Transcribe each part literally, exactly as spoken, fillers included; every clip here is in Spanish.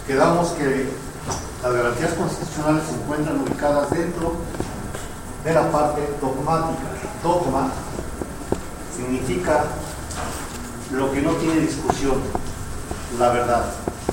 quedamos que las garantías constitucionales se encuentran ubicadas dentro de la parte dogmática. Dogma significa lo que no tiene discusión, la verdad.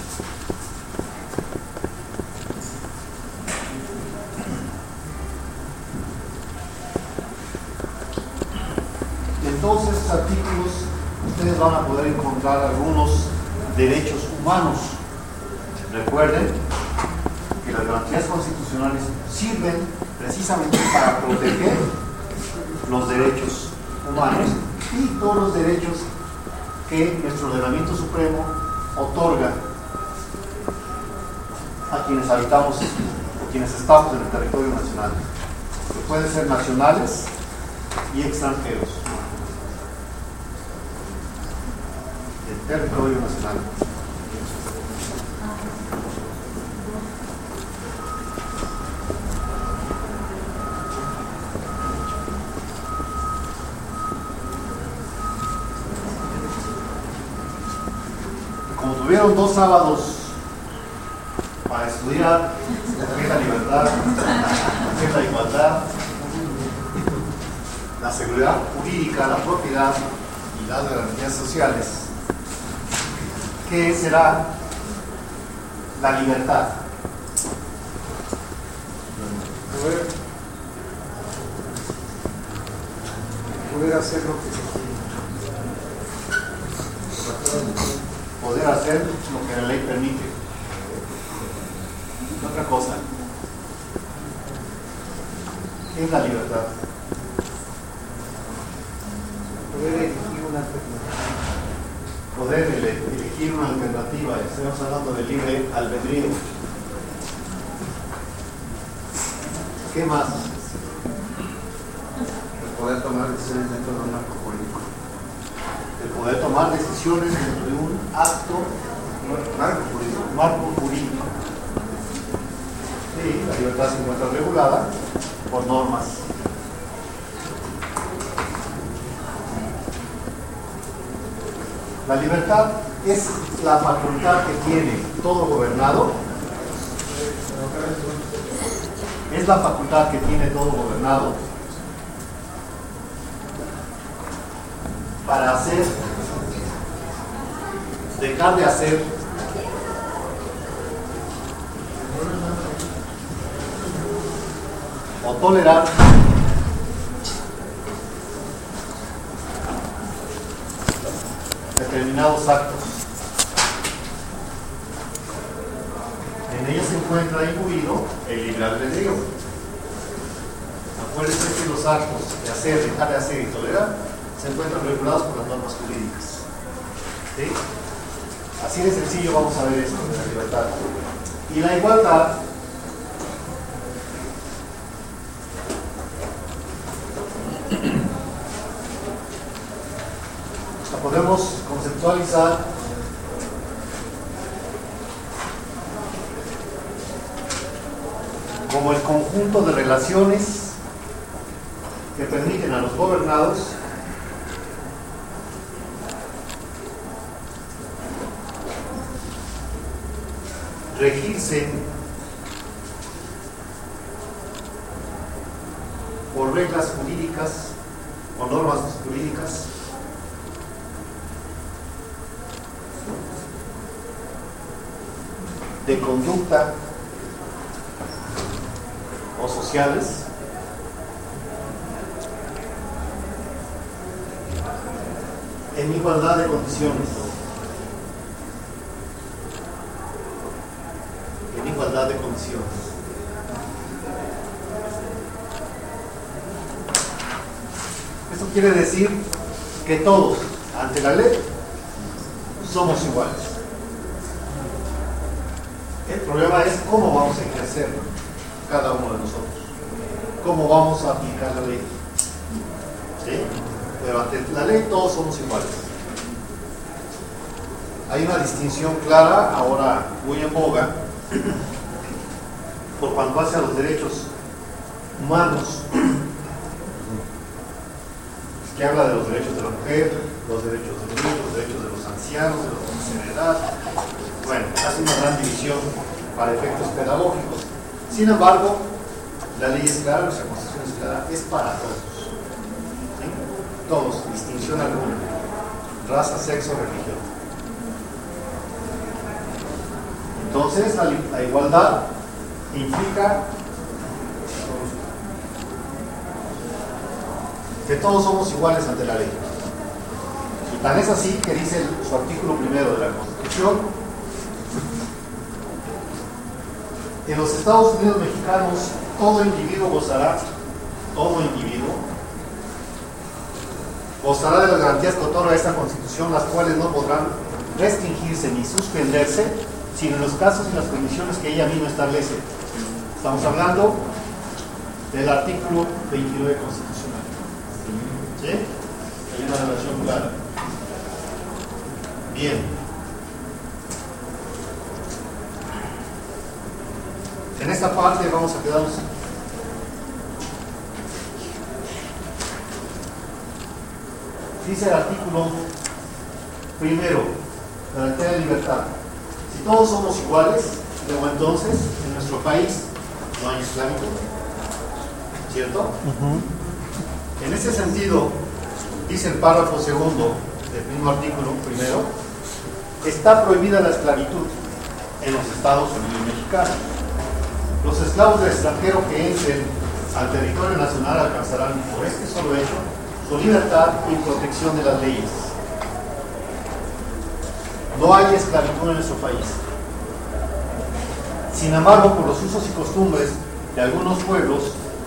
En todos estos artículos ustedes van a poder encontrar algunos derechos humanos. Recuerden que las garantías constitucionales sirven precisamente para proteger los derechos humanos y todos los derechos que nuestro ordenamiento supremo otorga a quienes habitamos o quienes estamos en el territorio nacional, que pueden ser nacionales y extranjeros. El territorio nacional. Como tuvieron dos sábados para estudiar qué es la libertad, qué es la igualdad, la seguridad jurídica, la propiedad y las garantías sociales, ¿qué será la libertad? Poder, poder hacer lo que se quiere. Poder hacer lo que la ley permite. Otra cosa. ¿Qué es la libertad? Poder elegir una alternativa. Poder ele elegir una alternativa. Estamos hablando de libre albedrío. ¿Qué más? El poder tomar decisiones dentro de un marco jurídico. El poder tomar decisiones dentro de un acto, marco jurídico. Marco jurídico. Sí, la libertad se encuentra regulada por normas. La libertad es la facultad que tiene todo gobernado. Es la facultad que tiene todo gobernado para hacer, dejar de hacer, o tolerar determinados actos. En ella se encuentra incluido el libre albedrío. Acuérdense que los actos de hacer, dejar de hacer y tolerar se encuentran regulados por las normas jurídicas. ¿Sí? Así de sencillo vamos a ver esto de la libertad. Y la igualdad la podemos conceptualizar como el conjunto de relaciones que permiten a los gobernados regirse por reglas jurídicas o normas jurídicas de conducta o sociales en igualdad de condiciones. En igualdad de condiciones. Esto quiere decir que todos, ante la ley, somos iguales. El problema es cómo vamos a ejercer cada uno de nosotros. Cómo vamos a aplicar la ley. ¿Sí? Pero ante la ley todos somos iguales. Hay una distinción clara, ahora muy en boga, por cuanto hace a los derechos humanos, que habla de los derechos de la mujer, los derechos de los niños, los derechos de los ancianos, de los de la tercera edad, Bueno, hace una gran división para efectos pedagógicos. Sin embargo, la ley es clara, nuestra constitución es clara, es para todos. ¿Sí? Todos, distinción alguna. Raza, sexo, religión. Entonces, la, la igualdad implica que todos somos iguales ante la ley. Y tan es así que dice el, su artículo primero de la Constitución: en los Estados Unidos mexicanos todo individuo gozará, todo individuo gozará de las garantías que otorga esta Constitución, las cuales no podrán restringirse ni suspenderse, sino en los casos y las condiciones que ella misma establece. Estamos hablando del artículo veintinueve constitucional. ¿Sí? Hay una relación clara. Bien. En esta parte vamos a quedarnos. Dice el artículo primero, garantía de libertad. Si todos somos iguales, luego entonces en nuestro país no hay esclavitud. ¿Cierto? Uh-huh. En ese sentido, dice el párrafo segundo del mismo artículo primero, está prohibida la esclavitud en los Estados Unidos mexicanos. Los esclavos del extranjero que entren al territorio nacional alcanzarán por este solo hecho su libertad y protección de las leyes. No hay esclavitud en nuestro país. Sin embargo, por los usos y costumbres de algunos pueblos,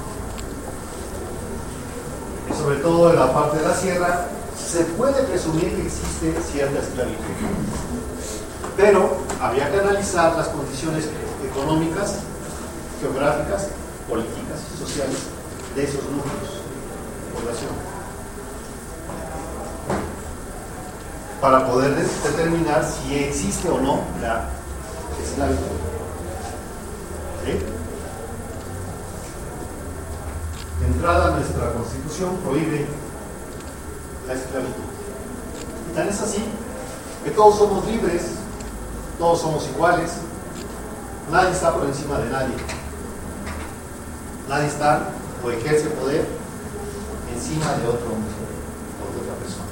y sobre todo en la parte de la sierra, se puede presumir que existe cierta esclavitud. Pero habría que analizar las condiciones económicas, geográficas, políticas y sociales de esos núcleos de población, para poder determinar si existe o no la esclavitud. ¿Sí? De entrada, nuestra Constitución prohíbe la esclavitud. Y tan es así que todos somos libres, todos somos iguales, nadie está por encima de nadie, nadie está o ejerce poder encima de otro hombre o de otra persona.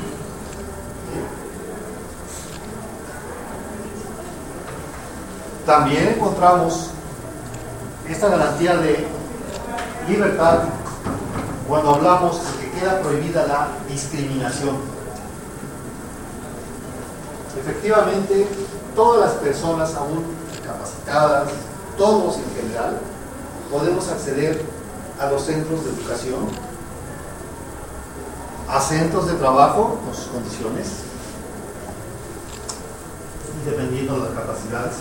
También encontramos esta garantía de libertad cuando hablamos de que queda prohibida la discriminación. Efectivamente, todas las personas aún capacitadas, todos en general, podemos acceder a los centros de educación, a centros de trabajo con sus condiciones, dependiendo de las capacidades.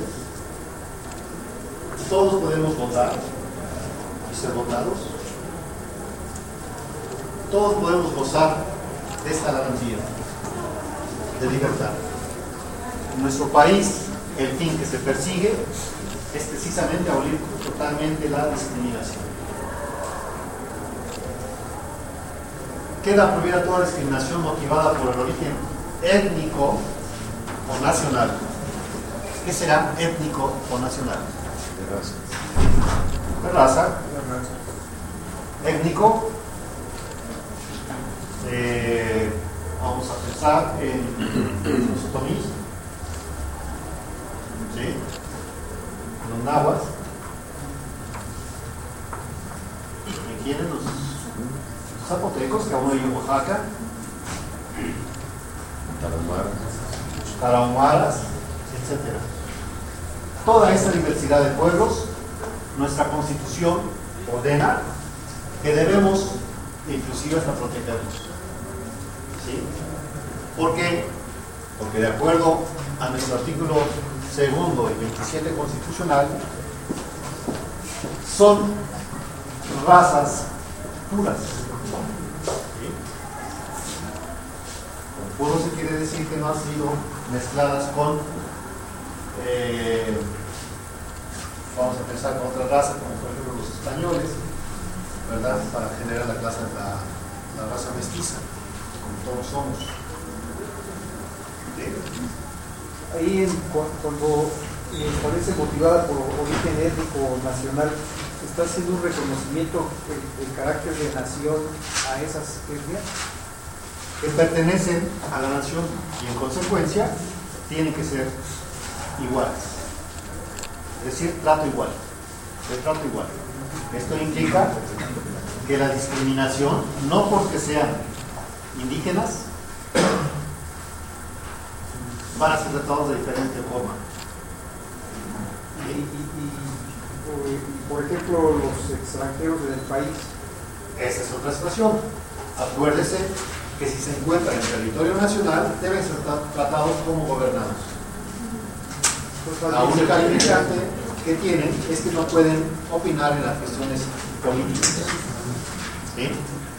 Todos podemos votar y ser votados. Todos podemos gozar de esta garantía de libertad. En nuestro país, el fin que se persigue es precisamente abolir totalmente la discriminación. Queda prohibida toda discriminación motivada por el origen étnico o nacional. ¿Qué será étnico o nacional? De raza. De raza. Étnico. Eh, vamos a pensar en los otomís, ¿sí? En los nahuas. ¿En quiénes? Los zapotecos, que aún hay en Oaxaca. Tarahumaras. Tarahumaras, etcétera. Toda esta diversidad de pueblos, nuestra Constitución ordena que debemos, inclusive hasta protegerlos. ¿Sí? ¿Por qué? Porque de acuerdo a nuestro artículo segundo y veintisiete constitucional, son razas puras. ¿Sí? Puro se quiere decir que no han sido mezcladas con Eh, vamos a pensar con otra raza, como por ejemplo los españoles, ¿verdad? Para generar la clase de la, la raza mestiza, como todos somos. ¿Sí? ahí en, cu- cuando eh, establece motivada por origen étnico o nacional, ¿está haciendo un reconocimiento del, del carácter de nación a esas etnias? Que pertenecen a la nación y en consecuencia tienen que ser iguales. Es decir, trato igual. De trato igual. Esto implica que la discriminación, no porque sean indígenas, van a ser tratados de diferente forma. Y, y, y, y, por ejemplo, los extranjeros del país. Esa es otra situación. Acuérdese que si se encuentran en territorio nacional, deben ser tra- tratados como gobernados. La única limitante que tienen es que no pueden opinar en las cuestiones políticas. ¿Sí?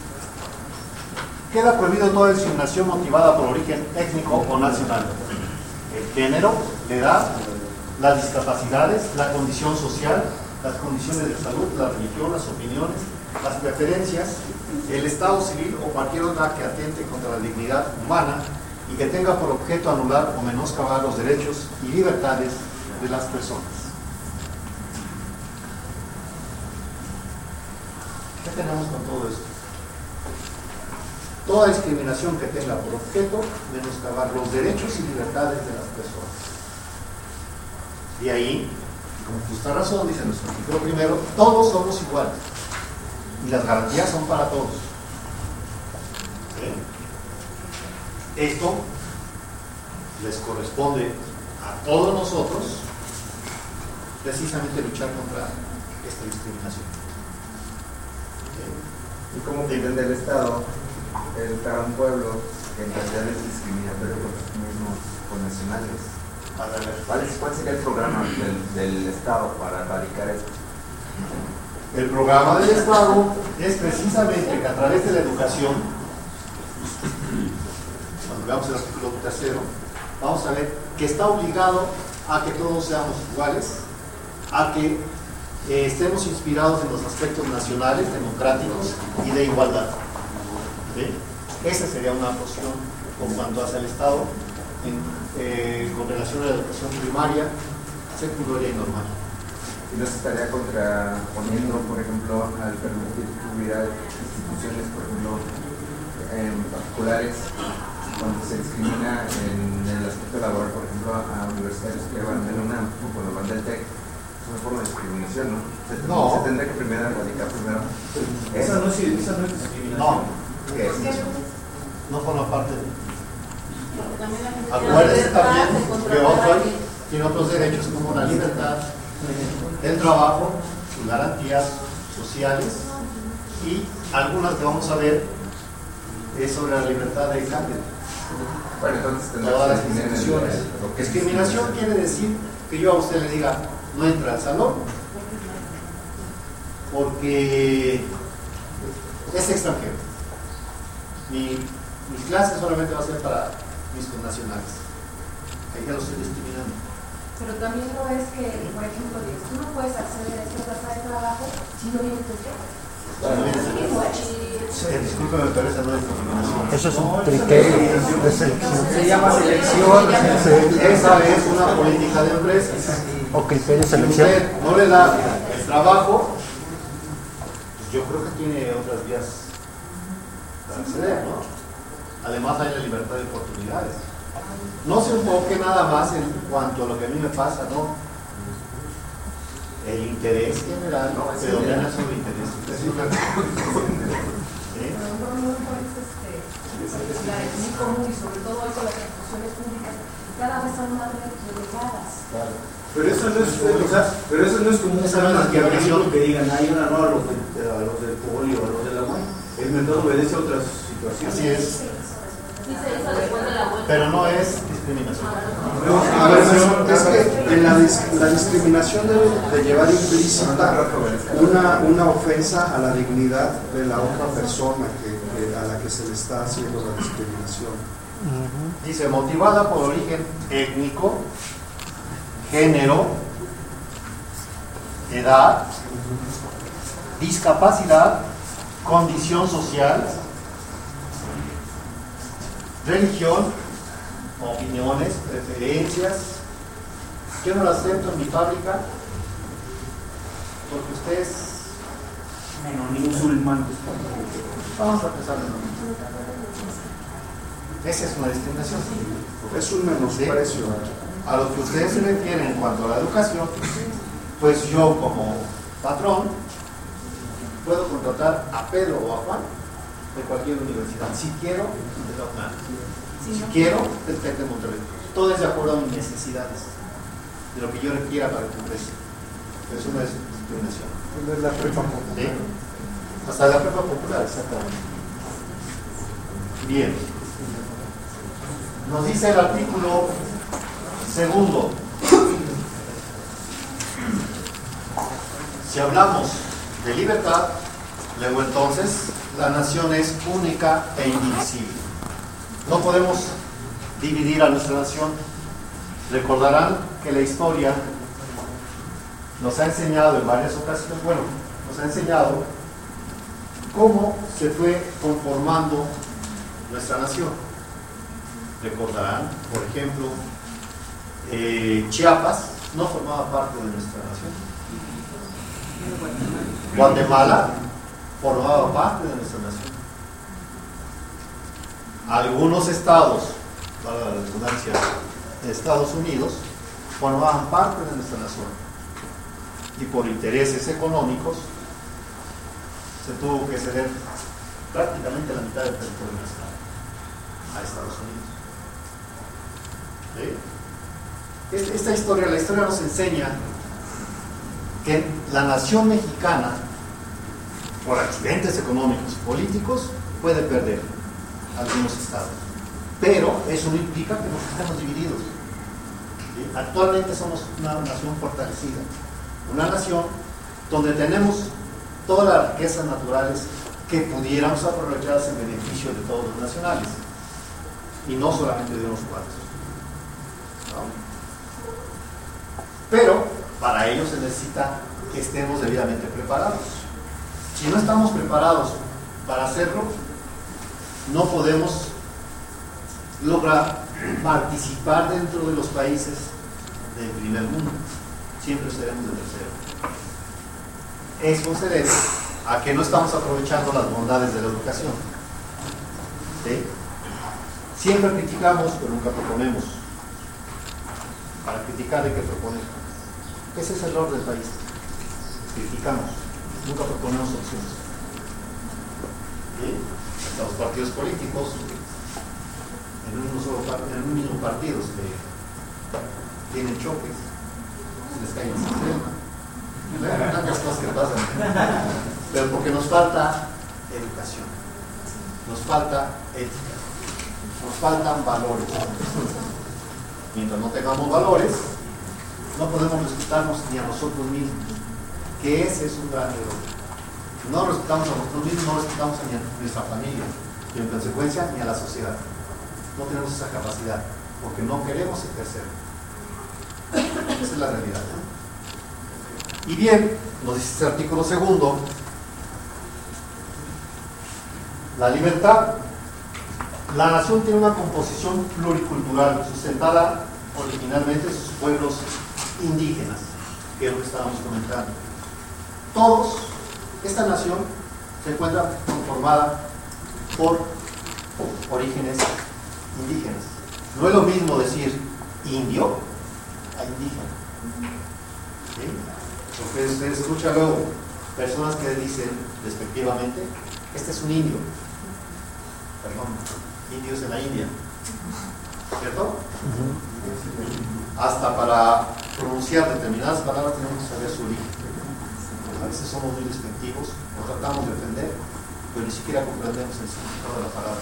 Queda prohibido toda discriminación motivada por origen étnico o nacional. El género, la edad, las discapacidades, la condición social, las condiciones de salud, la religión, las opiniones, las preferencias, el estado civil o cualquier otra que atente contra la dignidad humana y que tenga por objeto anular o menoscabar los derechos y libertades de las personas. ¿Qué tenemos con todo esto? Toda discriminación que tenga por objeto menoscabar los derechos y libertades de las personas. Y ahí, con justa razón, dice nuestro artículo primero, todos somos iguales. Y las garantías son para todos. ¿Sí? Esto les corresponde a todos nosotros precisamente luchar contra esta discriminación. ¿Y cómo pretende el Estado educar a un pueblo que en realidad es discriminatorio con los mismos connacionales? ¿Cuál, es, ¿Cuál sería el programa del, del Estado para erradicar esto? El programa del Estado es precisamente que a través de la educación, cuando veamos el artículo tercero, vamos a ver que está obligado a que todos seamos iguales, a que eh, estemos inspirados en los aspectos nacionales, democráticos y de igualdad. ¿Sí? Esa sería una posición con cuanto hace el Estado en, eh, con relación a la educación primaria, secundaria y normal. ¿Y no se estaría contraponiendo, por ejemplo, al permitir que hubiera instituciones, por ejemplo, eh, particulares, cuando se discrimina en el aspecto laboral, por ejemplo, a universitarios que van en una, cuando van del TEC? Es una forma de discriminación, ¿no? Se, No. se tendría que primero erradicar primero. Esa no es, esa no es discriminación. No, ¿Qué es eso? no forma parte de. Acuérdense también que otro tiene otros derechos como la libertad, el trabajo, sus garantías sociales y algunas que vamos a ver es sobre la libertad de cambio. Bueno, entonces tendrá Todas que las definir en el- instituciones. lo que es Discriminación quiere decir que yo a usted le diga no entra al salón porque es extranjero. Mi, mis clases solamente va a ser para mis connacionales. Ahí ya lo estoy discriminando. Pero también no es que, por ejemplo, dices, tú no puedes acceder a esta plaza de trabajo si no vienes de usted. Eh, discúlpeme, pero esa no es discriminación. Eso es un criterio de selección. Se llama selección. Esa es una política de empresas. O criterio de Si selección. usted no le da el trabajo, pues yo creo que tiene otras vías para acceder, ¿no? Además hay la libertad de oportunidades. No se enfoque nada más en cuanto a lo que a mí me pasa, ¿no? El interés general No, es predomina general. sobre el interés personal. ¿Sí? A lo mejor no es este, la es muy común y sobre todo hoy con las instituciones públicas cada vez son más relegadas. Claro. Pero eso no es, o sea, pero eso no es como un Esa no es programa que por discriminación. ejemplo, que digan, hay una no a los, de, a los del poli o a los de la U A M. El mentor obedece a otras situaciones. Así es, Sí se hizo después de la vuelta. pero no es discriminación. A ver, es que en la, dis- la discriminación debe de llevar implícita una, una ofensa a la dignidad de la otra persona que, que- a la que se le está haciendo la discriminación. Dice, motivada por origen étnico, género, edad, discapacidad, condición social, religión, opiniones, preferencias. Yo no las acepto en mi fábrica porque ustedes musulmanes. Vamos a empezar de nuevo. Esa es una discriminación. Es un menosprecio. A lo que ustedes se refieren en cuanto a la educación, pues yo como patrón puedo contratar a Pedro o a Juan de cualquier universidad. Si quiero, de la UNAM. Si quiero, del TEC de Monterrey. Todo es de acuerdo a mis necesidades, de lo que yo requiera para cumplir. Es una discriminación. Es la prepa popular. ¿Sí? Hasta la prepa popular, exactamente. Bien. Nos dice el artículo segundo. Si hablamos de libertad, luego entonces la nación es única e indivisible. No podemos dividir a nuestra nación. Recordarán que la historia nos ha enseñado en varias ocasiones, bueno, nos ha enseñado cómo se fue conformando nuestra nación. Recordarán, por ejemplo, eh, Chiapas no formaba parte de nuestra nación. Guatemala formaba parte de nuestra nación. Algunos estados, para la redundancia, de Estados Unidos, formaban parte de nuestra nación. Y por intereses económicos se tuvo que ceder prácticamente la mitad del territorio nacional a Estados Unidos. ¿Sí? Esta historia, la historia nos enseña que la nación mexicana, por accidentes económicos y políticos, puede perder algunos estados, pero eso no implica que nos estemos divididos. ¿Sí? Actualmente somos una nación fortalecida, una nación donde tenemos todas las riquezas naturales que pudiéramos aprovecharse en beneficio de todos los nacionales y no solamente de unos cuantos, ¿no? Pero para ello se necesita que estemos debidamente preparados. Si no estamos preparados para hacerlo, no podemos lograr participar dentro de los países del primer mundo. Siempre seremos de tercero. Eso se debe a que no estamos aprovechando las bondades de la educación. ¿Sí? Siempre criticamos, pero nunca proponemos. Para criticar hay que proponer. Ese es el error del país. Criticamos, nunca proponemos opciones. ¿Sí? Hasta los partidos políticos, en un, solo, en un mismo partido, se tienen choques, se les cae el sistema, tantas cosas que pasan. Pero porque nos falta educación, nos falta ética, nos faltan valores. Mientras no tengamos valores, no podemos respetarnos ni a nosotros mismos, que ese es un gran error. No respetamos a nosotros mismos, no respetamos ni a nuestra familia, y en consecuencia ni a la sociedad. No tenemos esa capacidad, porque no queremos ejercer. Esa es la realidad, ¿no? Y bien, nos dice este artículo segundo, la libertad. La nación tiene una composición pluricultural sustentada originalmente en sus pueblos indígenas, que es lo que estábamos comentando. Todos, esta nación se encuentra conformada por orígenes indígenas. No es lo mismo decir indio a indígena. ¿Sí? Porque ustedes escuchan luego personas que dicen despectivamente, este es un indio. Perdón, indios en la India. ¿Cierto? Uh-huh. Hasta para pronunciar determinadas palabras tenemos que saber su origen. A veces somos muy despectivos, nos tratamos de defender, pero ni siquiera comprendemos el significado de la palabra.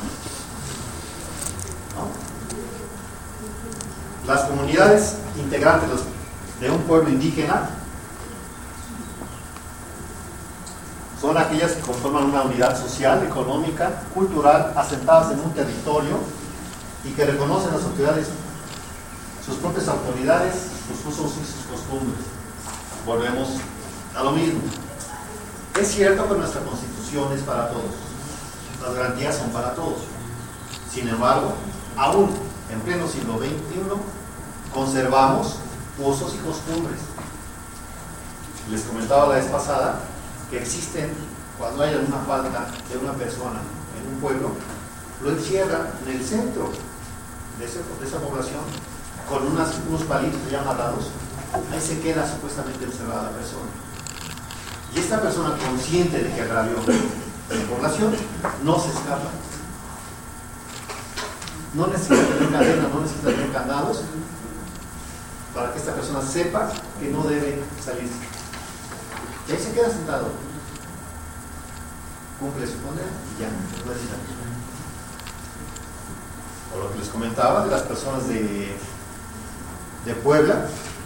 ¿No? Las comunidades integrantes de un pueblo indígena son aquellas que conforman una unidad social, económica, cultural, asentadas en un territorio y que reconocen las autoridades, sus propias autoridades, sus usos y sus costumbres. Volvemos a lo mismo. Es cierto que nuestra Constitución es para todos, las garantías son para todos. Sin embargo, aún en pleno siglo veintiuno, conservamos usos y costumbres. Les comentaba la vez pasada que existen, cuando hay alguna falta de una persona en un pueblo, lo encierran en el centro de, ese, de esa población con unas, unos palitos ya amarrados. Ahí se queda supuestamente encerrada la persona. Y esta persona, consciente de que agravió a la población, no se escapa. No necesita tener cadenas, no necesita tener candados para que esta persona sepa que no debe salirse. Y ahí se queda sentado. Cumple su condena y ya, no necesita. O lo que les comentaba de las personas de, de Puebla.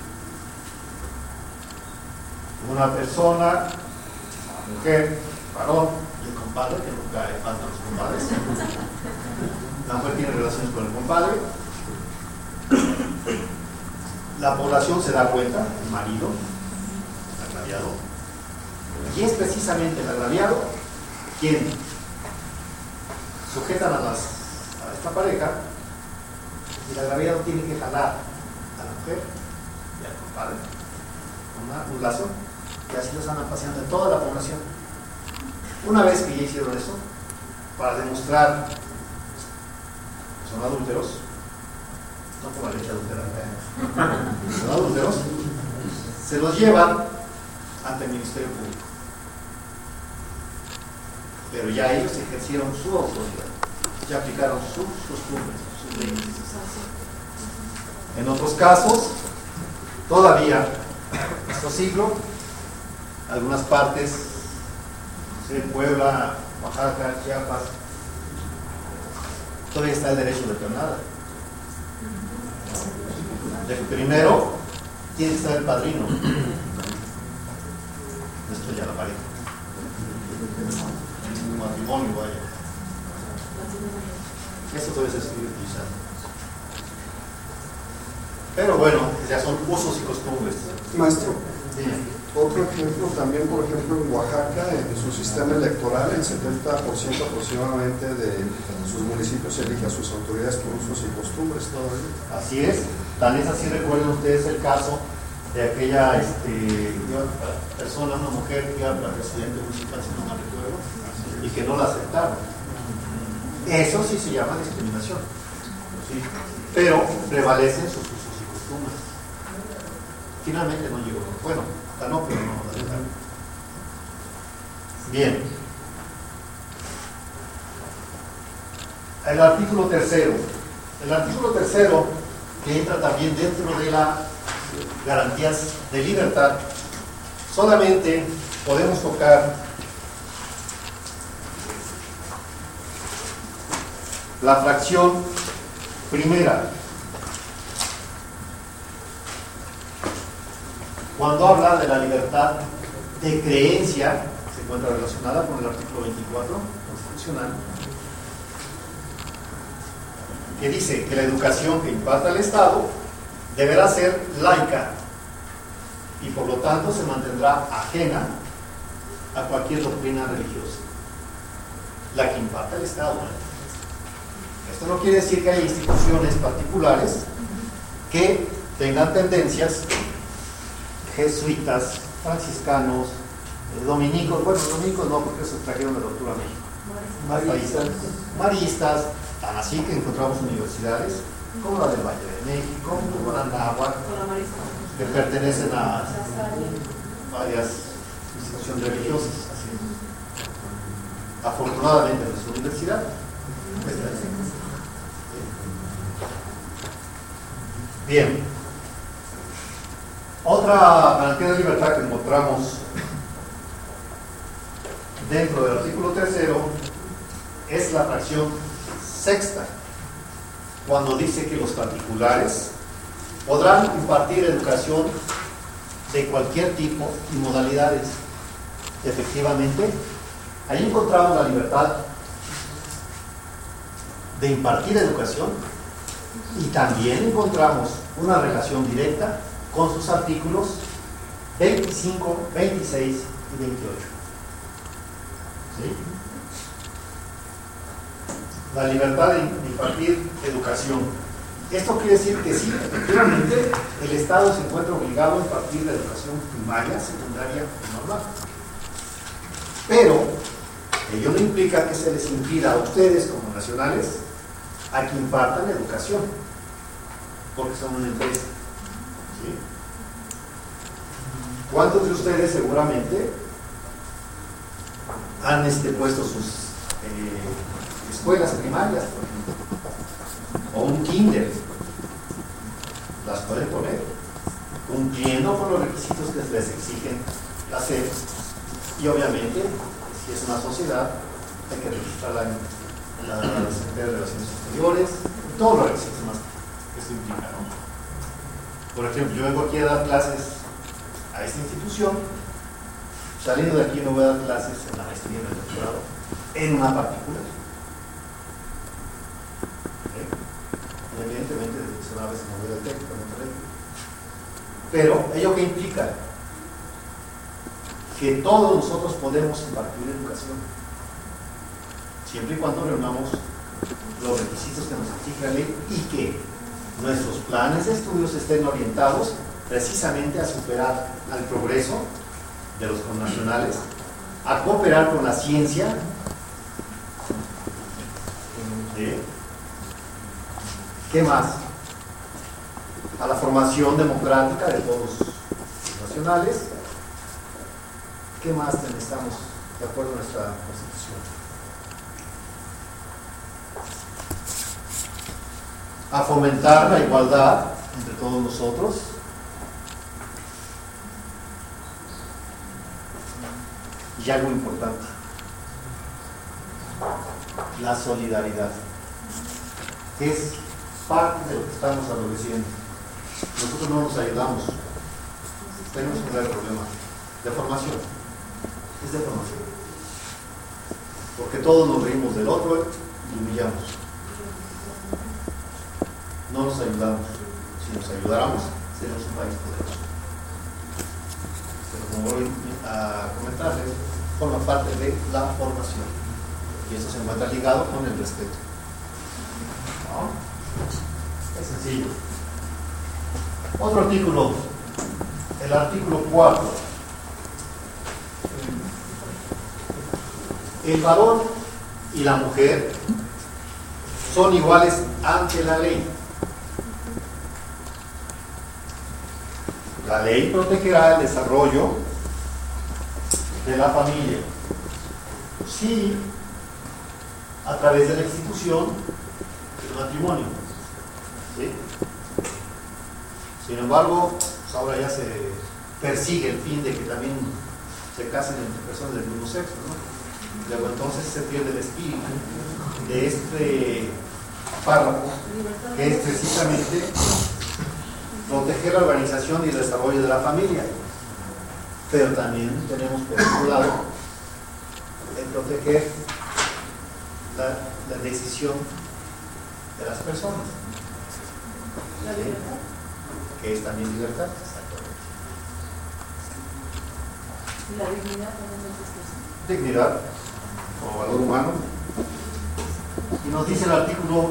Una persona, mujer, varón y el compadre, que nunca le faltan los compadres. La mujer tiene relaciones con el compadre. La población se da cuenta, el marido, el agraviado, y es precisamente el agraviado quien sujetan a, las, a esta pareja, y el agraviado tiene que jalar a la mujer y al compadre una, un lazo, y así los andan paseando en toda la población. Una vez que ya hicieron eso, para demostrar que son adúlteros, no como la leche adulterada, son adúlteros, se los llevan ante el Ministerio Público. Pero ya ellos ejercieron su autoridad, ya aplicaron sus costumbres, sus leyes. En otros casos, todavía, en nuestro siglo, algunas partes de Puebla, Oaxaca, Chiapas, todavía está el derecho de pernada. De primero tiene que estar el padrino. Esto ya la pareja. Un matrimonio, vaya. Eso todavía se sigue utilizando. Pero bueno, ya son usos y costumbres. Maestro, Sí. otro ejemplo también, por ejemplo, en Oaxaca, en su sistema electoral, el setenta por ciento aproximadamente de sus municipios elige a sus autoridades por usos y costumbres todavía. Así es. Tal es así, recuerden ustedes el caso de aquella este, persona, una mujer que era la presidente municipal, si no mal recuerdo, y que no la aceptaron. Eso sí se llama discriminación. ¿Sí? Pero prevalecen sus usos y costumbres. Finalmente no llegó. Bueno, ganó, pero no la dejaron. Bien. El artículo tercero. El artículo tercero, que entra también dentro de las garantías de libertad, solamente podemos tocar la fracción primera. Cuando habla de la libertad de creencia, se encuentra relacionada con el artículo veinticuatro constitucional, que dice que la educación que imparta el Estado deberá ser laica y por lo tanto se mantendrá ajena a cualquier doctrina religiosa, la que imparta el Estado. Esto no quiere decir que haya instituciones particulares que tengan tendencias jesuitas, franciscanos, dominicos, bueno, dominicos no, porque se trajeron de la doctrina a México, maristas, maristas, tan así que encontramos universidades como la del Valle de México, como la Anáhuac, que pertenecen a varias instituciones religiosas. Así. Afortunadamente, nuestra universidad está así. Bien. Otra garantía de libertad que encontramos dentro del artículo tercero es la fracción sexta, cuando dice que los particulares podrán impartir educación de cualquier tipo y modalidades. Efectivamente, ahí encontramos la libertad de impartir educación y también encontramos una relación directa con sus artículos veinticinco, veintiséis y veintiocho. ¿Sí? La libertad de impartir educación. Esto quiere decir que sí, efectivamente, el Estado se encuentra obligado a impartir la educación primaria, secundaria y normal. Pero ello no implica que se les impida a ustedes como nacionales a que impartan educación, porque son una empresa. ¿Sí? ¿Cuántos de ustedes seguramente han este, puesto sus eh, escuelas primarias, por ejemplo, o un kinder? Las pueden poner cumpliendo con los requisitos que les exigen la S E P, y obviamente si es una sociedad hay que registrarla en, en la Secretaría de Relaciones Exteriores, todos los requisitos más que esto implica, ¿no? Por ejemplo, yo vengo aquí a dar clases a esta institución, saliendo de aquí me voy a dar clases en la maestría y en el doctorado en una particular. ¿Okay? Y evidentemente desde que se una vez me voy del técnico, pero ello que implica que todos nosotros podemos impartir educación siempre y cuando reunamos los requisitos que nos exige la ley y que nuestros planes de estudios estén orientados precisamente a superar al progreso de los connacionales, a cooperar con la ciencia, ¿sí? ¿Qué más? A la formación democrática de todos los nacionales. ¿Qué más necesitamos de acuerdo a nuestra Constitución? A fomentar la igualdad entre todos nosotros. Y algo importante, la solidaridad, que es parte de lo que estamos adoleciendo. Nosotros no nos ayudamos, tenemos un grave problema de formación, es de formación, porque todos nos reímos del otro y humillamos, no nos ayudamos. Si nos ayudáramos, seríamos un país poderoso. Pero como voy a comentarles, forma parte de la formación, y eso se encuentra ligado con el respeto, ¿no? Es sencillo. Otro artículo, el artículo cuatro. El varón y la mujer son iguales ante la ley. La ley protegerá el desarrollo de la familia, sí, a través de la institución del matrimonio, ¿sí? Sin embargo, pues ahora ya se persigue el fin de que también se casen entre personas del mismo sexo, ¿no? Luego entonces se pierde el espíritu de este párrafo, que es precisamente proteger la organización y el desarrollo de la familia. Pero también tenemos por otro lado el proteger la, la decisión de las personas, La libertad. que es también libertad, exactamente. Y la dignidad también es esto. Dignidad como valor humano. Y nos dice el artículo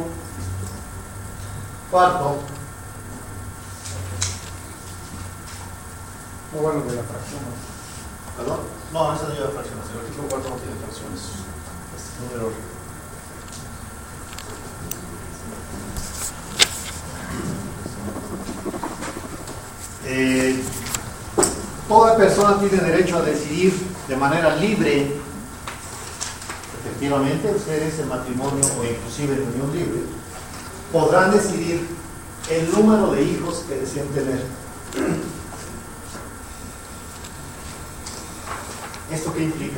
cuarto. No, bueno, de la fracción. ¿Perdón? No, esa no lleva fracciones. El artículo cuarto no tiene fracciones. Este es un error. Eh, toda persona tiene derecho a decidir de manera libre. Efectivamente, ustedes en matrimonio o inclusive en unión libre podrán decidir el número de hijos que deseen tener. ¿Esto qué implica?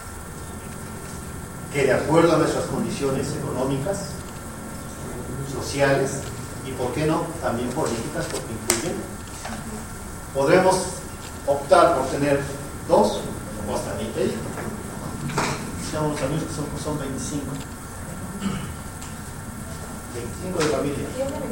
Que de acuerdo a nuestras condiciones económicas, sociales y, ¿por qué no?, también políticas, porque incluyen, podremos optar por tener dos o hasta veinte hijos. Digamos los amigos que son, son veinticinco. veinticinco de familia.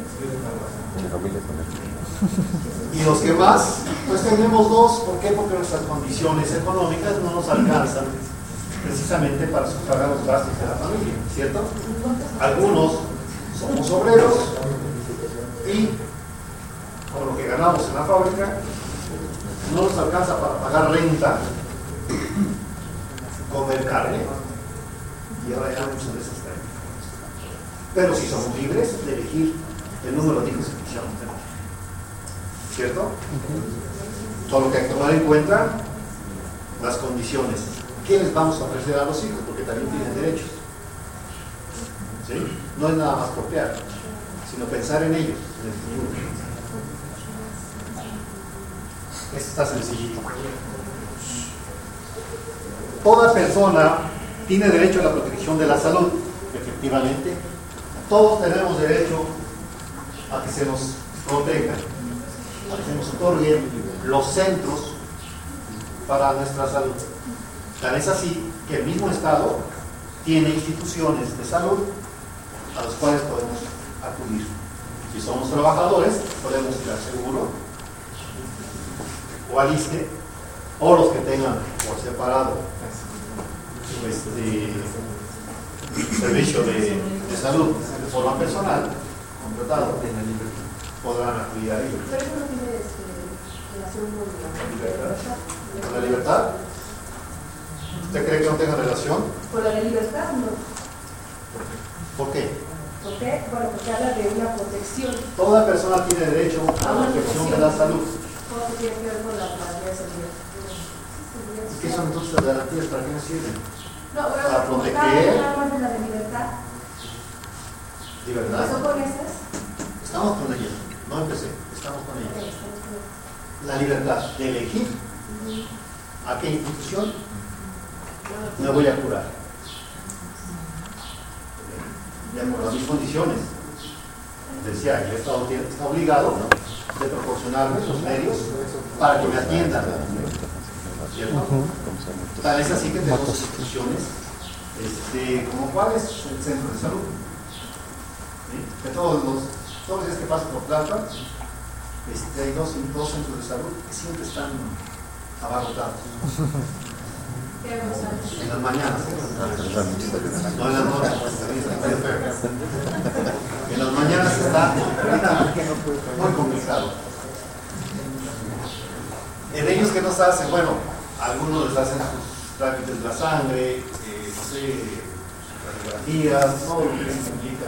Y los que más, pues tenemos dos. ¿Por qué? Porque nuestras condiciones económicas no nos alcanzan precisamente para sufragar los gastos de la familia, ¿cierto? Algunos somos obreros, Y con lo que ganamos en la fábrica, no nos alcanza para pagar renta, comer carne, y ahora ya muchas veces tenemos. Pero si somos libres de elegir el número de hijos que quisiéramos tener. ¿Cierto? Uh-huh. Todo lo que hay que tomar en cuenta, las condiciones. ¿Qué les vamos a ofrecer a los hijos? Porque también tienen derechos. ¿Sí? No es nada más copiar, sino pensar en ellos, en el futuro. Esto está sencillito. Toda persona tiene derecho a la protección de la salud, efectivamente. Todos tenemos derecho a que se nos proteja, a que se nos otorguen los centros para nuestra salud. Tan es así que el mismo Estado tiene instituciones de salud a las cuales podemos acudir. Si somos trabajadores, podemos ir al seguro o al ISSSTE, o los que tengan por separado este servicio de, de salud de forma personal, contratado, podrán acudir a ello. Pero eso no tiene este, relación con la libertad. ¿Con la libertad? ¿Usted cree que no tenga relación? Con la de libertad, no. ¿Por qué? ¿Por qué? Bueno, porque habla de una protección. Toda persona tiene derecho a la protección de la salud. ¿Cómo se tiene que ver con la garantía de salud? ¿Y qué son entonces las garantías? ¿Para qué nos sirven? No, bueno, para como proteger. está hablando de la de libertad. ¿Libertad? ¿Empezó con estas? Estamos con ella. No empecé. Estamos con ella. Okay, estamos con estas. La libertad de elegir a qué institución me voy a curar. De acuerdo a mis condiciones. Decía, el Estado está obligado, ¿no?, de proporcionarme los medios para que me atiendan. ¿Cierto? Uh-huh. Tal es así que tenemos instituciones, este, como cuál es el centro de salud. ¿Sí? Que todos los, todos los días que paso por Plata, este, hay dos, dos centros de salud que siempre están abarrotados. En las mañanas, ¿eh? No en las noches, en las mañanas está muy complicado. En ellos, ¿qué nos hacen? Bueno, algunos les hacen sus trámites de la sangre, eh, no sé, radiografías, todo lo que se implica,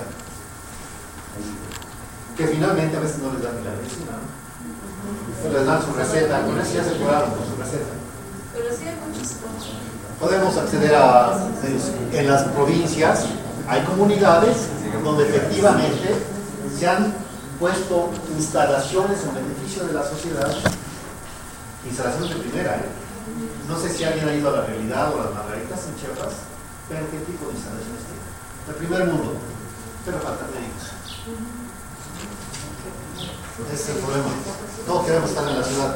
que finalmente a veces no les dan ni la medicina, ¿no? Les dan su receta, con eso ya se curaron con su receta. Pero sí hay muchos cosas. Podemos acceder a, en las provincias, hay comunidades donde efectivamente se han puesto instalaciones en beneficio de la sociedad, instalaciones de primera, ¿eh? No sé si alguien ha ido a la Realidad o a las Margaritas en Chiapas, pero ¿qué tipo de instalaciones tienen? El primer mundo, pero faltan médicos. Ese es el problema. Todos queremos estar en la ciudad.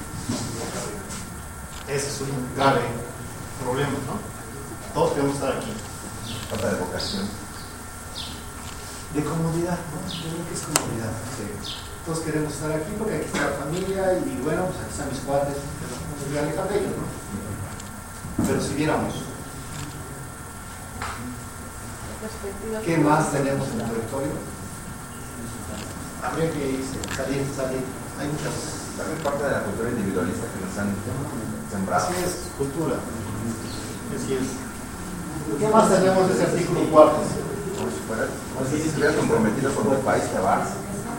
Ese es un grave problema, ¿no? Todos queremos estar aquí. Falta de vocación. De comodidad, ¿no? Yo creo que es comodidad. Sí. Todos queremos estar aquí porque aquí está la familia y bueno, pues aquí están mis padres, pero no se voy a alejar de ellos, ¿no? Pero si viéramos, ¿qué más tenemos en el territorio? Habría que irse, salir, salir. Hay muchas. También parte de la cultura individualista que nos han sembrado. Así es, cultura. Así es. ¿Qué más tenemos de ese artículo cuarto? Como si fuera, como si estuvieras comprometido con tu país, te vas.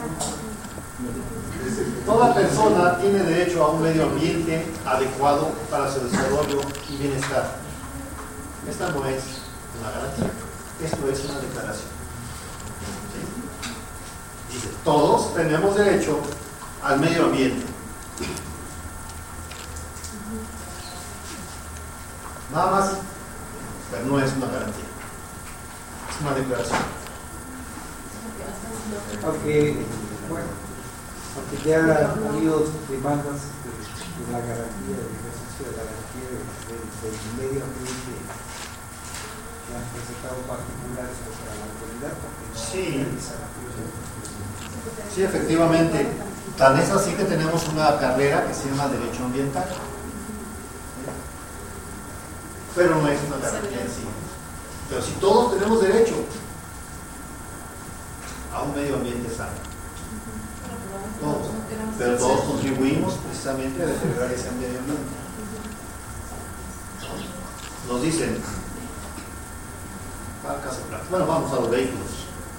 Toda persona tiene derecho a un medio ambiente adecuado para su desarrollo y bienestar. Esta no es una garantía, esto es una declaración. ¿Sí? Dice, todos tenemos derecho al medio ambiente. Nada más, pero no es una garantía, es una declaración. Aunque, bueno, aunque ya ha habido demandas de, de la garantía, del ejercicio de la garantía del de, de, de medio ambiente que han presentado particulares contra la autoridad. Sí, sí, efectivamente. Tan es así que tenemos una carrera que se llama Derecho Ambiental. Pero no es una garantía en sí. Pero si todos tenemos derecho a un medio ambiente sano. pero todos contribuimos precisamente a deteriorar ese medio ambiente. Nos dicen, bueno, vamos a los vehículos.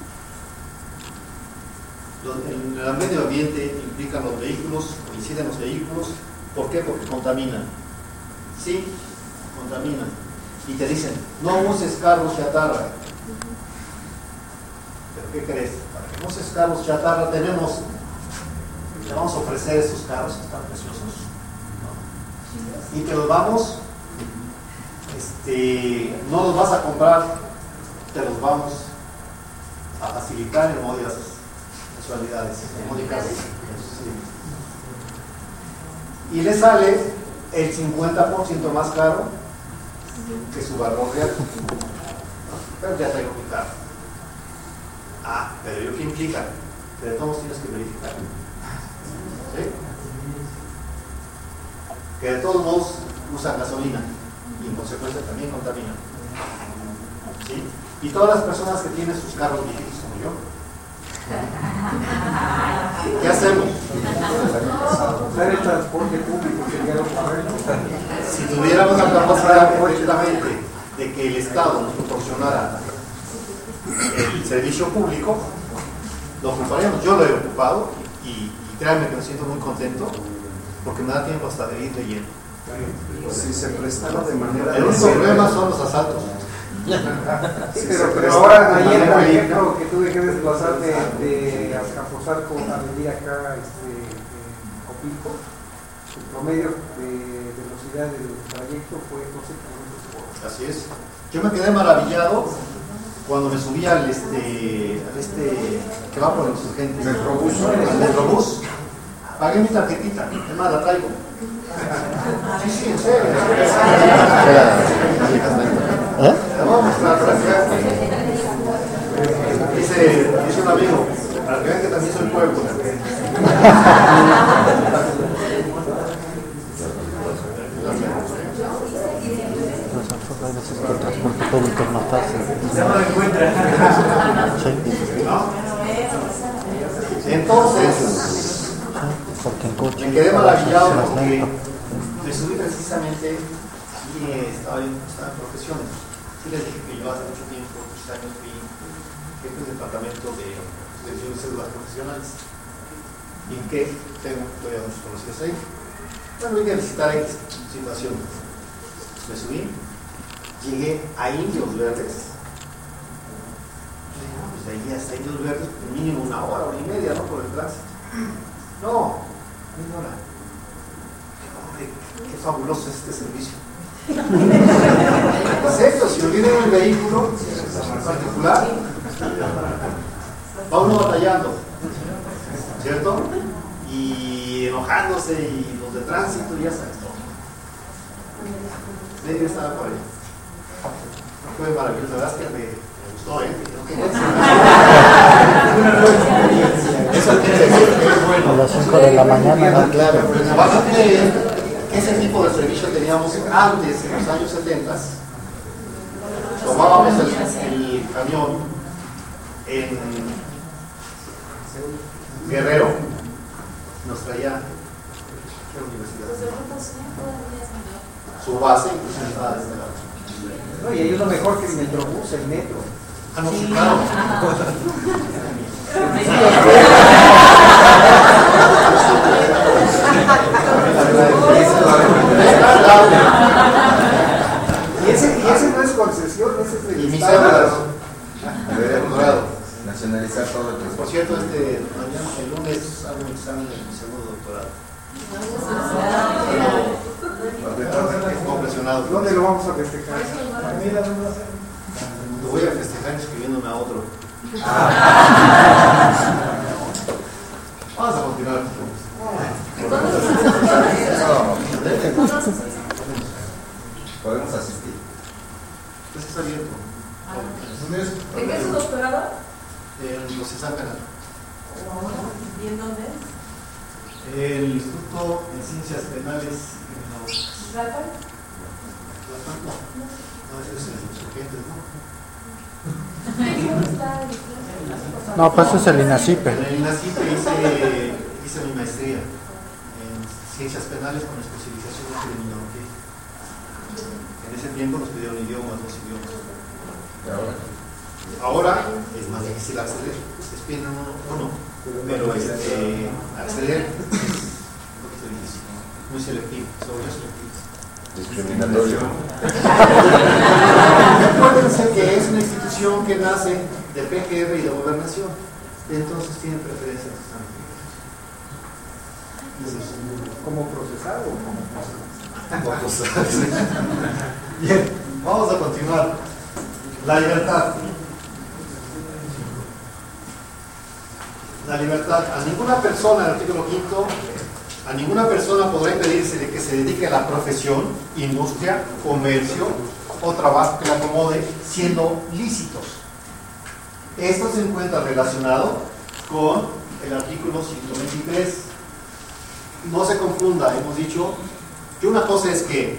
En el medio ambiente implican los vehículos, coinciden los vehículos. ¿Por qué? Porque contaminan. Sí, contaminan. Y te dicen, no uses carros chatarra. ¿Pero qué crees? Para que no uses carros chatarra tenemos, te vamos a ofrecer esos carros que están preciosos, ¿no? Y te los vamos, este, no los vas a comprar, te los vamos a facilitar en módicas mensualidades, en módicas, sí. Y le sale el cincuenta por ciento más caro que su valor real. Pero ya tengo que quitar. Ah, pero ¿yo qué implica? Pero todos tienes que verificar. ¿Sí? Que de todos modos usan gasolina y en consecuencia también contaminan. ¿Sí? Y todas las personas que tienen sus carros viejitos como yo, ¿qué hacemos? Usar el transporte público sería lo correcto. Si tuviéramos la capacidad correctamente de que el Estado nos proporcionara el servicio público, lo ocuparíamos. Yo lo he ocupado y, y créanme que me siento muy contento porque me da tiempo hasta de ir leyendo. Si se prestara de manera... El único problema son los asaltos. Sí, pero, pero ahora ayer, por ejemplo, que tuve que desplazarme de Azcapotzalco a venir acá este, en Copilco, el promedio de velocidad del trayecto fue doce kilómetros por hora. Así es. Yo me quedé maravillado cuando me subí al este, al este que va por los urgentes, Metrobús, al Metrobús, pagué mi tarjetita, es más, la traigo. Sí, sí, en serio. ¿Eh? La voy a mostrar para que dice, dice un amigo, para que vean que también soy pueblo. Hay veces que el transporte público es más fácil. Ya no lo encuentra. Sí. Entonces, Porque en coche. me quedé maravillado más porque lento. me subí precisamente y eh, estaba, en, estaba en profesiones. Sí les dije que yo hace mucho tiempo, muchos años, fui jefe del departamento de extensión de células profesionales. ¿Y en qué? Tengo todavía muchos conocidos ahí. Bueno, vine a visitar X situación. Me subí, llegué a Indios Verdes. Pues de ahí hasta Indios Verdes, mínimo una hora, hora y media, ¿no? Por el tránsito. No, media hora. Qué, qué fabuloso es este servicio. En serio, si olvidan el vehículo en particular, va uno batallando, ¿cierto? Y enojándose, y los de tránsito, ya sabes todo. Medio estaba por ahí. Fue maravilloso, la verdad es que me, me gustó, ¿eh? Eso quiere decir que es bueno. A las cinco de la mañana, ¿no? Claro, bastante. Ese tipo de servicio teníamos antes, en los años setenta. Tomábamos el, el camión en Guerrero, nos traía ¿qué universidad? Su base, incluso estaba desde la... No, y hay uno mejor que el Metrobús, el metro. Ah, no, sí, claro. Y ese, y ese no es concesión, ese es Y el mis Estado. células. Deberíamos nacionalizar todo el Por transporte. cierto, este, mañana, el lunes, hago un examen de mi segundo doctorado. Estoy presionado. ¿Dónde lo vamos a festejar? Lo voy a festejar inscribiéndome a otro. Vamos a continuar. Podemos asistir. Pues es abierto. ¿En qué es su doctorado? En los exámenes. ¿Y en dónde es? El Instituto de Ciencias Penales y Criminológicas. ¿Trata? No, no, ese es el Insurgentes, ¿no? No, pues es el INACIPE. En el INACIPE hice, hice mi maestría en ciencias penales con especialización en criminología. En ese tiempo nos pidieron idiomas, dos idiomas. ¿Y ahora? Ahora es más difícil acceder, ustedes piden uno, uno pero este, acceder es un poquito difícil, muy selectivo, sobre todo selectivo. Discriminatorio. Recuérdense que es una institución que nace de P G R y de gobernación, entonces tiene preferencias. ¿Como procesado o como procesado? Bien, vamos a continuar. La libertad. La libertad. A ninguna persona, el artículo quinto, a ninguna persona podrá impedirse de que se dedique a la profesión, industria, comercio o trabajo que la acomode, siendo lícitos. Esto se encuentra relacionado con el artículo ciento veintitrés. No se confunda, hemos dicho que una cosa es que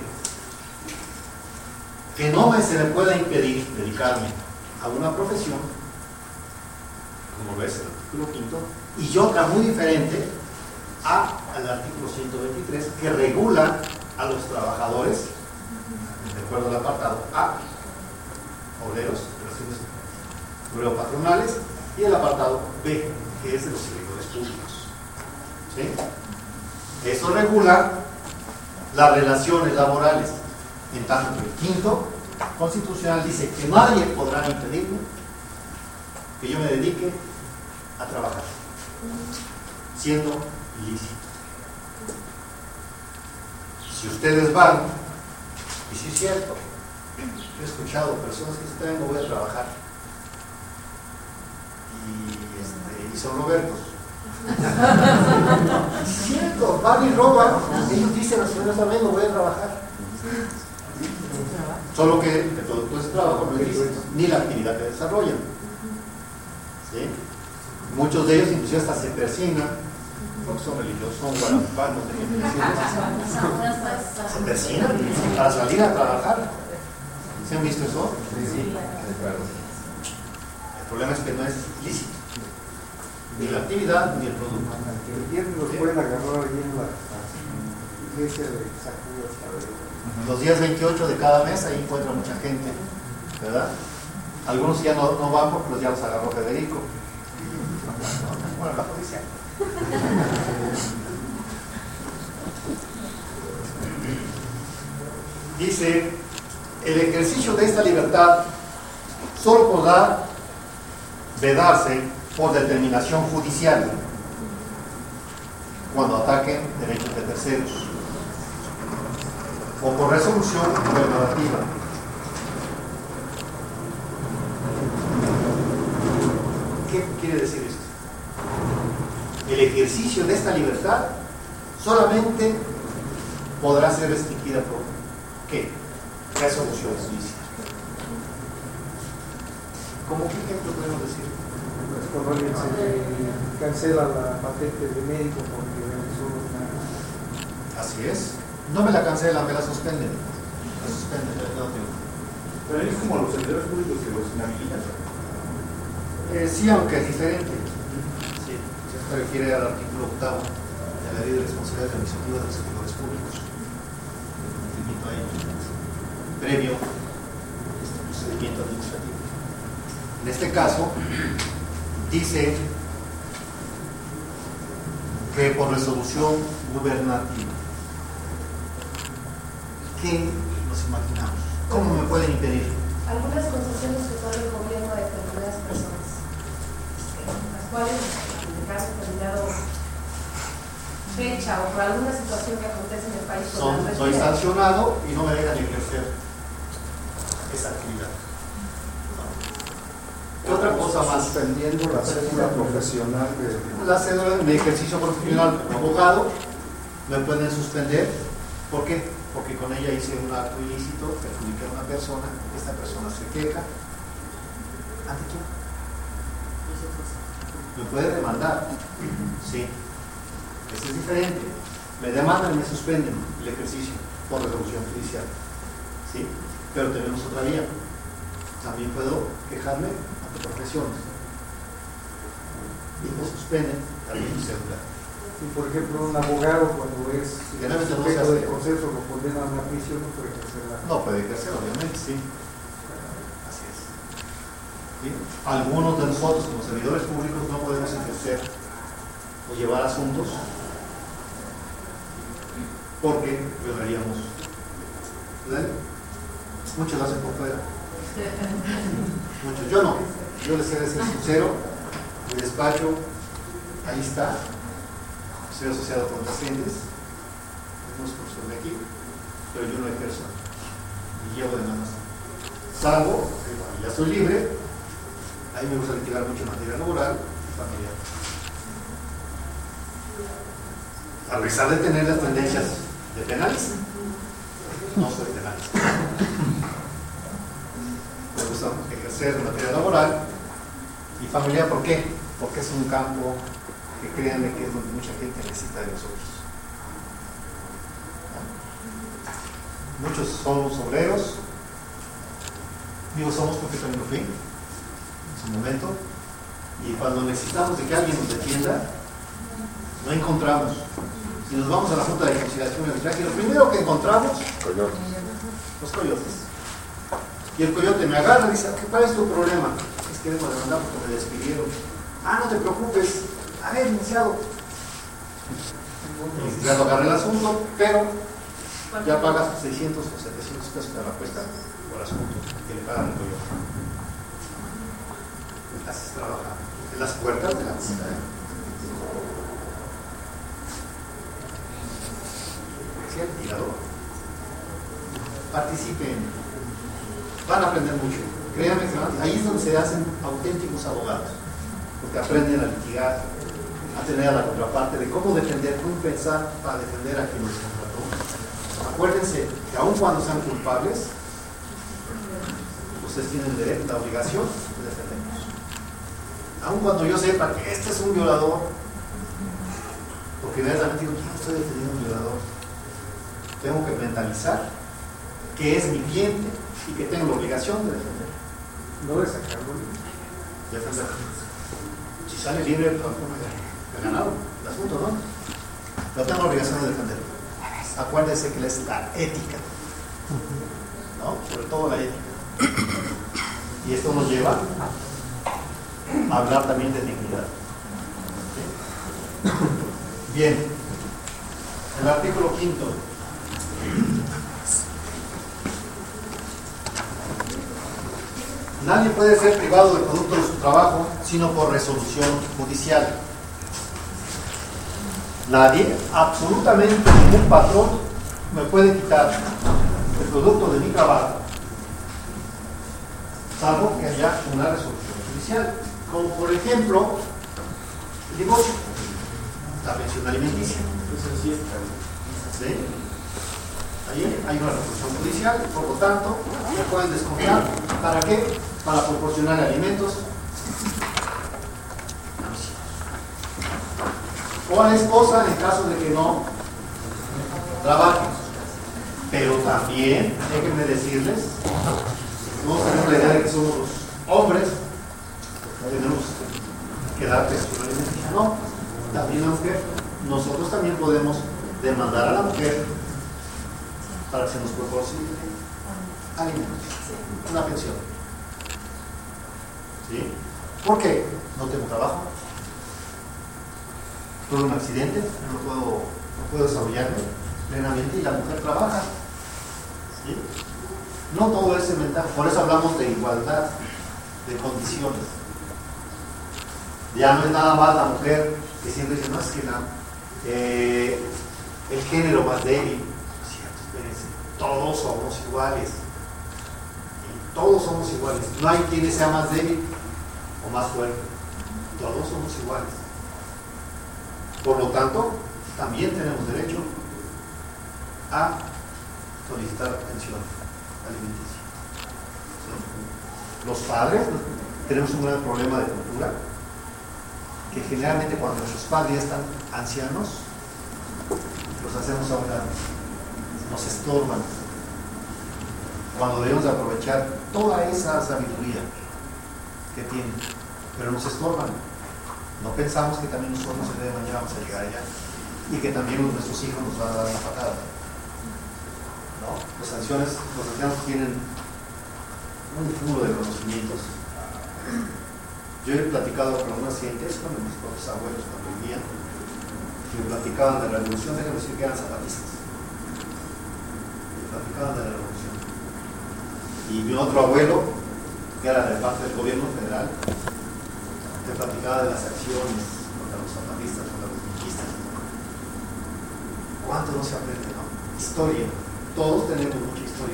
que no me se me pueda impedir dedicarme a una profesión, como lo es el artículo quinto, y otra muy diferente a, al artículo ciento veintitrés, que regula a los trabajadores, de acuerdo al apartado A, obreros, relaciones obrero-patronales, y el apartado B, que es de los servidores públicos. ¿Sí? Eso regula las relaciones laborales, en tanto que el quinto constitucional dice que nadie podrá impedirme que yo me dedique a trabajar, siendo lícito. Si ustedes van, y si es cierto, he escuchado personas que dicen, no voy a trabajar, y, este, y son Robertos. Es cierto, van y roban, ellos dicen a las señoras también, no voy a trabajar. Solo que el producto de ese trabajo no existe, ni la actividad que desarrollan. ¿Sí? Muchos de ellos inclusive hasta se persignan, porque son religiosos, son guarapanos, se persignan para salir a trabajar. ¿Se han visto eso? Sí. El problema es que no es lícito, ni la actividad ni el producto. El viernes los pueden agarrar ahí en la iglesia de Zacudas. Los días veintiocho de cada mes ahí encuentra mucha gente, ¿verdad? Algunos ya no, no van porque los ya los agarró Federico. Bueno, la policía. Dice, el ejercicio de esta libertad solo podrá vedarse por determinación judicial cuando ataquen derechos de terceros o por resolución gubernativa. ¿Qué quiere decir esto? El ejercicio de esta libertad solamente podrá ser restringida por ¿qué? Resoluciones lícitas. ¿Cómo qué ejemplo podemos decir? Pues cuando alguien se cancela la patente de médico porque realizó una... Así es. No me la cancelan, me la suspenden. La suspenden, no tengo. Pero es como los servidores públicos que los inhabilitan. Eh, sí, aunque es diferente. Sí, se refiere al artículo octavo de la Ley de Responsabilidades Administrativas de los Servidores Públicos. Ahí, previo este procedimiento administrativo. En este caso, dice que por resolución gubernativa. ¿Qué nos imaginamos? ¿Cómo me pueden impedir? Algunas concesiones que otorga el gobierno a determinadas personas, las cuales, en caso determinado fecha o por alguna situación que acontece en el país, Son, soy sancionado y no me dejan ejercer esa actividad. ¿Qué otra cosa más? Suspendiendo la cédula profesional de... La cédula de ejercicio profesional como abogado me pueden suspender. ¿Por qué? Porque con ella hice un acto ilícito, perjudiqué a una persona, esta persona se queja. ¿Ante quién? Me puede demandar. Sí. Eso es diferente. Me demandan y me suspenden el ejercicio por resolución judicial. ¿Sí? Pero tenemos otra vía. También puedo quejarme ante profesiones. Y me suspenden también mi cédula Y por ejemplo, un abogado cuando es Generalmente no se sujeto hace. de proceso lo condenan a una prisión, no puede ejercer la... No puede ejercer, obviamente, sí. Así es. ¿Sí? Algunos de nosotros, como servidores públicos, no podemos ejercer o llevar asuntos porque violaríamos. ¿Verdad? Muchos lo hacen por fuera. Muchos. Yo no. Yo les he de ser sincero. Mi despacho, ahí está. Soy asociado con pacientes. Tenemos profesor de aquí, pero yo no ejerzo. Y llevo demandas. Salvo que cuando ya soy libre, ahí me gusta litigar mucho materia laboral y familiar. A pesar de tener las tendencias de penales, no soy penalista. Me gusta ejercer materia laboral y familiar. ¿Por qué? Porque es un campo que créanme que es donde mucha gente necesita de nosotros. Muchos somos obreros, digo somos porque también lo fui en su momento, y cuando necesitamos de que alguien nos defienda, no encontramos. Si nos vamos a la Junta de Conciliación y Arbitraje, lo primero que encontramos, Coyotes. los coyotes. Y el coyote me agarra y dice, ¿cuál es tu problema? Es que debo demandar porque me despidieron. Ah, no te preocupes. A ver, iniciado. Y ya lo agarré el asunto, pero ya pagas seiscientos o setecientos pesos de la cuesta por asunto que le pagan el coyote. Haces trabajar en las puertas de la ciudad. Sea el tirador. Participen. Van a aprender mucho. Créanme que van, ahí es donde se hacen auténticos abogados. Porque aprenden a litigar, a tener a la contraparte de cómo defender, cómo pensar para defender a quien los contrató. Acuérdense que aun cuando sean culpables, ustedes tienen el derecho, la obligación de defenderlos. Aun cuando yo sepa que este es un violador, porque verdaderamente digo, yo no estoy defendiendo a un violador, tengo que mentalizar que es mi cliente y que tengo la obligación de defender. No de sacarlo. Defender. Si sale libre, pues me ganaron el asunto, ¿no? Pero tengo la obligación de defenderlo. Acuérdense que es la ética, ¿no? Sobre todo la ética. Y esto nos lleva a hablar también de dignidad. ¿Sí? Bien. El artículo quinto. Nadie puede ser privado del producto de su trabajo sino por resolución judicial. Nadie, absolutamente ningún patrón, me puede quitar el producto de mi trabajo, salvo que haya una resolución judicial, como por ejemplo el divorcio, la pensión alimenticia. ¿Sí? Ahí hay una resolución judicial, por lo tanto, se pueden descontar. ¿Para qué? Para proporcionar alimentos a mis hijos. O a la esposa en caso de que no trabaje. Pero también, déjenme decirles, no tenemos la idea de que somos los hombres, tenemos que dar pensión alimenticia. No, también la mujer. Nosotros también podemos demandar a la mujer para que se nos proporcione alimentos, una pensión. ¿Sí? ¿Por qué? No tengo trabajo, tuve un accidente, no puedo, no puedo desarrollarme plenamente y la mujer trabaja. ¿Sí? No todo es ventaja, por eso hablamos de igualdad de condiciones. Ya no es nada más la mujer que siempre dice, no es que la, eh, el género más débil. Todos somos iguales. Y todos somos iguales. No hay quien sea más débil o más fuerte. Todos somos iguales. Por lo tanto, también tenemos derecho a solicitar pensión alimenticia. ¿Sí? Los padres tenemos un gran problema de cultura, que generalmente cuando nuestros padres ya están ancianos, los hacemos a un lado. Nos estorban, cuando debemos aprovechar toda esa sabiduría que tienen, pero nos estorban. No pensamos que también nosotros el día de mañana vamos a llegar allá. y que también nuestros hijos nos van a dar una patada. ¿No? Las sanciones, los ancianos tienen un cúmulo de conocimientos. Yo he platicado con algunas gentes, con mis propios abuelos cuando vivían, que me platicaban de la revolución, déjame decir que eran zapatistas. Me platicaban de la revolución. Y mi otro abuelo, que era de parte del gobierno federal, me platicaba de las acciones contra los zapatistas, contra los vinquistas. ¿Cuánto no se aprende, no? Historia. Todos tenemos mucha historia.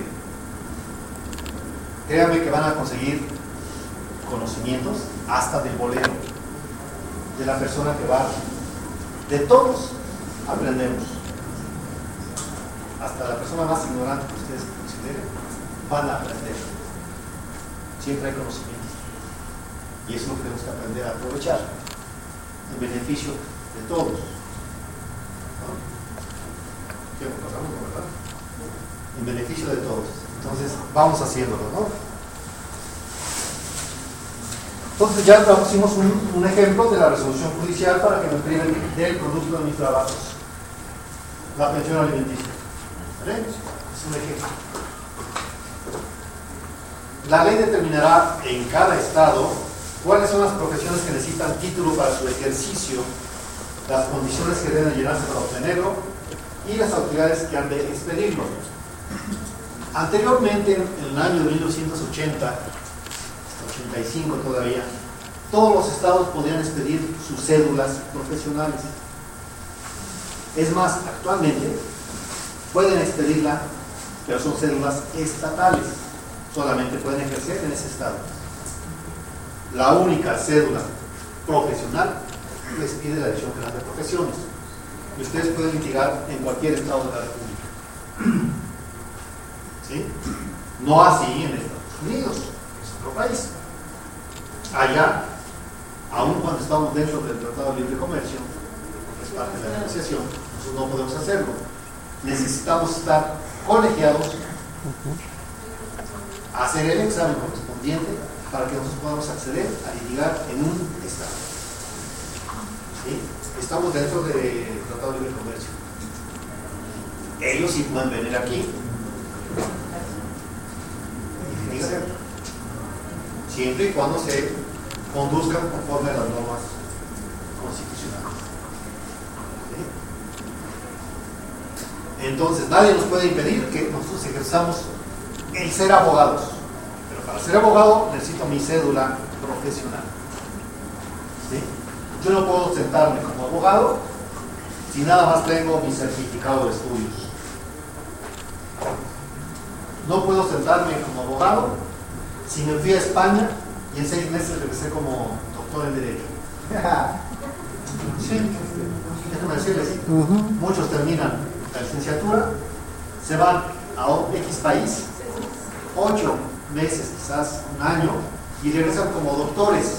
Créanme que van a conseguir conocimientos hasta del bolero, de la persona que va. De todos aprendemos. Hasta la persona más ignorante que ustedes consideren, van a aprender. Siempre hay conocimientos. Y eso lo tenemos que aprender a aprovechar en beneficio de todos. ¿No? ¿Qué pasamos, verdad? En beneficio de todos. Entonces, vamos haciéndolo, ¿no? Entonces, ya pusimos un, un ejemplo de la resolución judicial para que me priven del producto de mis trabajos. La pensión alimenticia. ¿Vale? Es un ejemplo. La ley determinará en cada estado cuáles son las profesiones que necesitan título para su ejercicio, las condiciones que deben llenarse para obtenerlo y las autoridades que han de expedirlo. Anteriormente, en el año de mil novecientos ochenta, ochenta y cinco todavía, todos los estados podían expedir sus cédulas profesionales. Es más, actualmente pueden expedirla, pero son cédulas estatales. Solamente pueden ejercer en ese estado. La única cédula profesional la expide la Dirección General de Profesiones. Y ustedes pueden litigar en cualquier estado de la República. ¿Sí? No así en Estados Unidos, que es otro país. Allá, aun cuando estamos dentro del Tratado de Libre Comercio, que es parte de la negociación, nosotros no podemos hacerlo. Necesitamos estar colegiados, hacer el examen correspondiente para que nosotros podamos acceder a litigar en un estado. ¿Sí? Estamos dentro del Tratado de Libre Comercio. Ellos sí pueden venir aquí y litigar, siempre y cuando se conduzcan conforme a las normas constitucionales. ¿Sí? Entonces, nadie nos puede impedir que nosotros ejerzamos el ser abogados. Pero para ser abogado necesito mi cédula profesional. ¿Sí? Yo no puedo sentarme como abogado si nada más tengo mi certificado de estudios. No puedo sentarme como abogado si me fui a España y en seis meses regresé como doctor en Derecho. Sí, déjenme decirles, uh-huh. Muchos terminan la licenciatura, se van a X país, ocho meses, quizás un año, y regresan como doctores.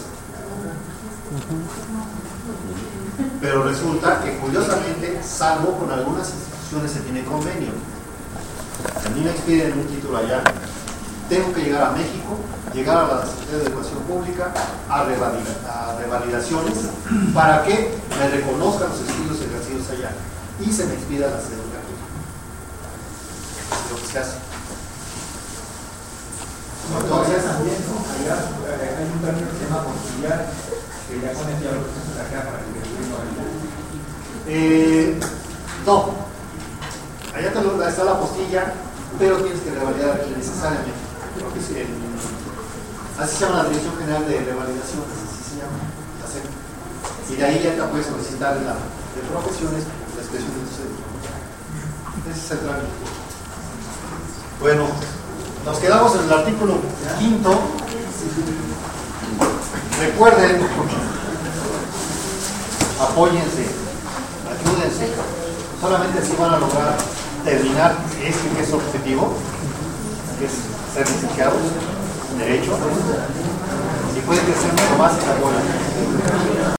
Pero resulta que, curiosamente, salvo con algunas instituciones se tiene convenio. A mí me expiden un título allá, tengo que llegar a México, llegar a la Secretaría de Educación Pública, a, revalida, a revalidaciones, para que me reconozcan los estudios ejercidos allá y se me expida la cédula aquí. Es lo que se hace. Entonces, también, ¿no? Allá hay un término que se llama conciliar, que ya con el ya lo presentas acá para que eh, no, allá te lo, está la postilla, pero tienes que revalidar aquí necesariamente. Porque es el, así se llama la Dirección General de Revalidaciones, así se llama, la C E P. Y de ahí ya te puedes solicitar la de profesiones, la expresión de tu cédula. Ese es el trámite. Bueno, nos quedamos en el artículo quinto. Recuerden, apóyense, ayúdense. Solamente así van a lograr terminar este que es su objetivo, que es ser licenciados en Derecho. Si pueden crecer mucho más, se apoyan.